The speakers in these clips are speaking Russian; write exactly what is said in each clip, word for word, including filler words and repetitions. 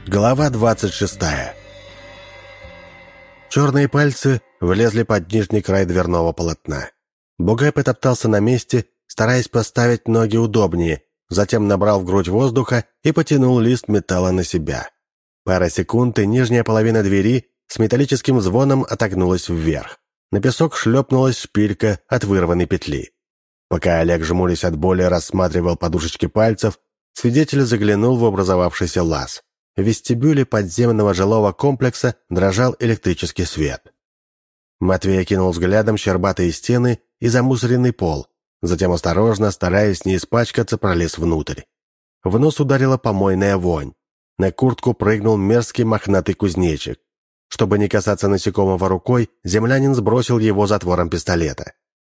Глава двадцать шестая. Черные пальцы влезли под нижний край дверного полотна. Бугай потоптался на месте, стараясь поставить ноги удобнее, затем набрал в грудь воздуха и потянул лист металла на себя. Пара секунд, и нижняя половина двери с металлическим звоном отогнулась вверх. На песок шлепнулась шпилька от вырванной петли. Пока Олег, жмурясь от боли, рассматривал подушечки пальцев, свидетель заглянул в образовавшийся лаз. В вестибюле подземного жилого комплекса дрожал электрический свет. Матвей окинул взглядом щербатые стены и замусоренный пол, затем осторожно, стараясь не испачкаться, пролез внутрь. В нос ударила помойная вонь. На куртку прыгнул мерзкий мохнатый кузнечик. Чтобы не касаться насекомого рукой, землянин сбросил его затвором пистолета.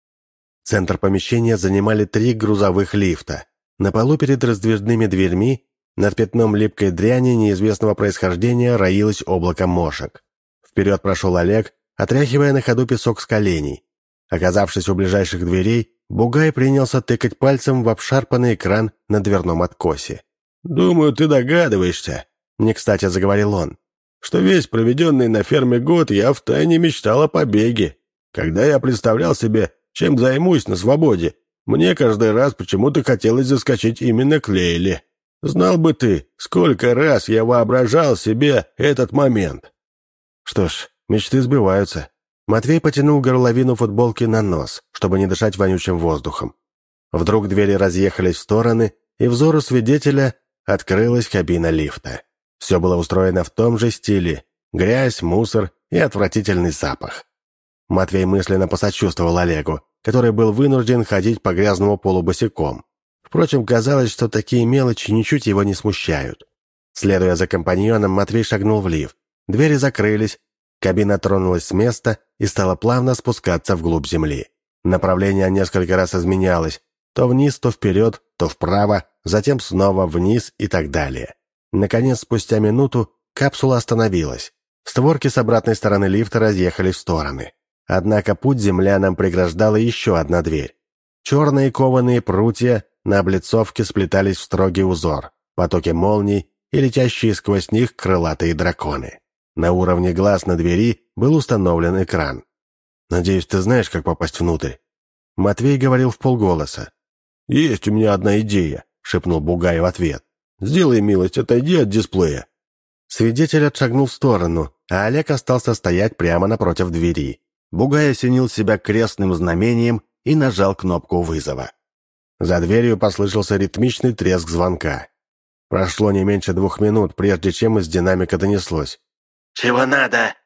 Центр помещения занимали три грузовых лифта. На полу перед раздвижными дверьми над пятном липкой дряни неизвестного происхождения роилось облако мошек. Вперед прошел Олег, отряхивая на ходу песок с коленей. Оказавшись у ближайших дверей, Бугай принялся тыкать пальцем в обшарпанный экран на дверном откосе. «Думаю, ты догадываешься», — не кстати заговорил он, «что весь проведенный на ферме год я втайне мечтал о побеге. Когда я представлял себе, чем займусь на свободе, мне каждый раз почему-то хотелось заскочить именно к Лейле. Знал бы ты, сколько раз я воображал себе этот момент». Что ж, мечты сбываются. Матвей потянул горловину футболки на нос, чтобы не дышать вонючим воздухом. Вдруг двери разъехались в стороны, и взору свидетеля открылась кабина лифта. Все было устроено в том же стиле: грязь, мусор и отвратительный запах. Матвей мысленно посочувствовал Олегу, который был вынужден ходить по грязному полу босиком. Впрочем, казалось, что такие мелочи ничуть его не смущают. Следуя за компаньоном, Матвей шагнул в лифт. Двери закрылись, кабина тронулась с места и стала плавно спускаться вглубь земли. Направление несколько раз изменялось: то вниз, то вперед, то вправо, затем снова вниз и так далее. Наконец, спустя минуту, капсула остановилась. Створки с обратной стороны лифта разъехались в стороны. Однако путь землянам преграждала еще одна дверь. Черные кованые прутья на облицовке сплетались в строгий узор, потоки молний и летящие сквозь них крылатые драконы. На уровне глаз на двери был установлен экран. «Надеюсь, ты знаешь, как попасть внутрь?» Матвей говорил вполголоса. «Есть у меня одна идея», — шепнул Бугай в ответ. «Сделай милость, отойди от дисплея». Свидетель отшагнул в сторону, а Олег остался стоять прямо напротив двери. Бугай осенил себя крестным знамением и нажал кнопку вызова. За дверью послышался ритмичный треск звонка. Прошло не меньше двух минут, прежде чем из динамика донеслось: «Чего надо?»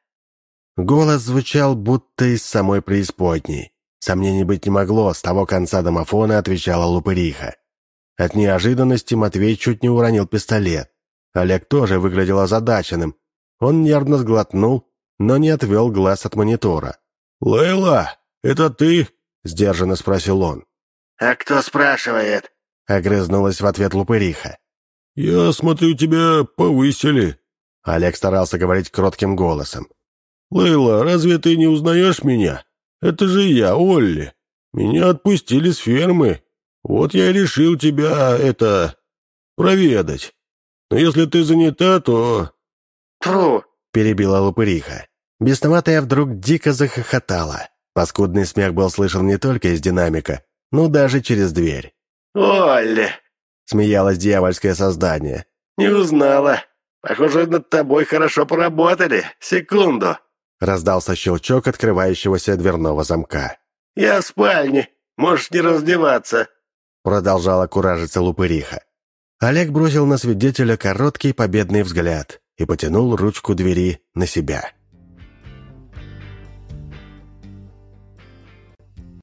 Голос звучал будто из самой преисподней. Сомнений быть не могло, с того конца домофона отвечала Лупыриха. От неожиданности Матвей чуть не уронил пистолет. Олег тоже выглядел озадаченным. Он нервно сглотнул, но не отвел глаз от монитора. «Лейла, это ты?» — сдержанно спросил он. «А кто спрашивает?» — огрызнулась в ответ Лупыриха. «Я смотрю, тебя повысили». Олег старался говорить кротким голосом. «Лейла, разве ты не узнаешь меня? Это же я, Олли. Меня отпустили с фермы. Вот я и решил тебя, это, проведать. Но если ты занята, то...» «Тьфу!» — перебила Лупыриха. Бесноватая вдруг дико захохотала. Паскудный смех был слышен не только из динамика, но даже через дверь. «Олли!» — смеялось дьявольское создание. «Не узнала. Похоже, над тобой хорошо поработали. Секунду!» Раздался щелчок открывающегося дверного замка. «Я в спальне. Можешь не раздеваться», — продолжала куражиться Лупыриха. Олег бросил на свидетеля короткий победный взгляд и потянул ручку двери на себя.